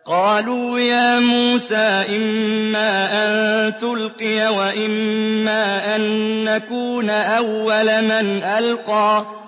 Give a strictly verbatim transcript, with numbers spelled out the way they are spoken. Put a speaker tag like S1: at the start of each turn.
S1: قالوا يا موسى إما أن تلقي وإما أن نكون أول من ألقى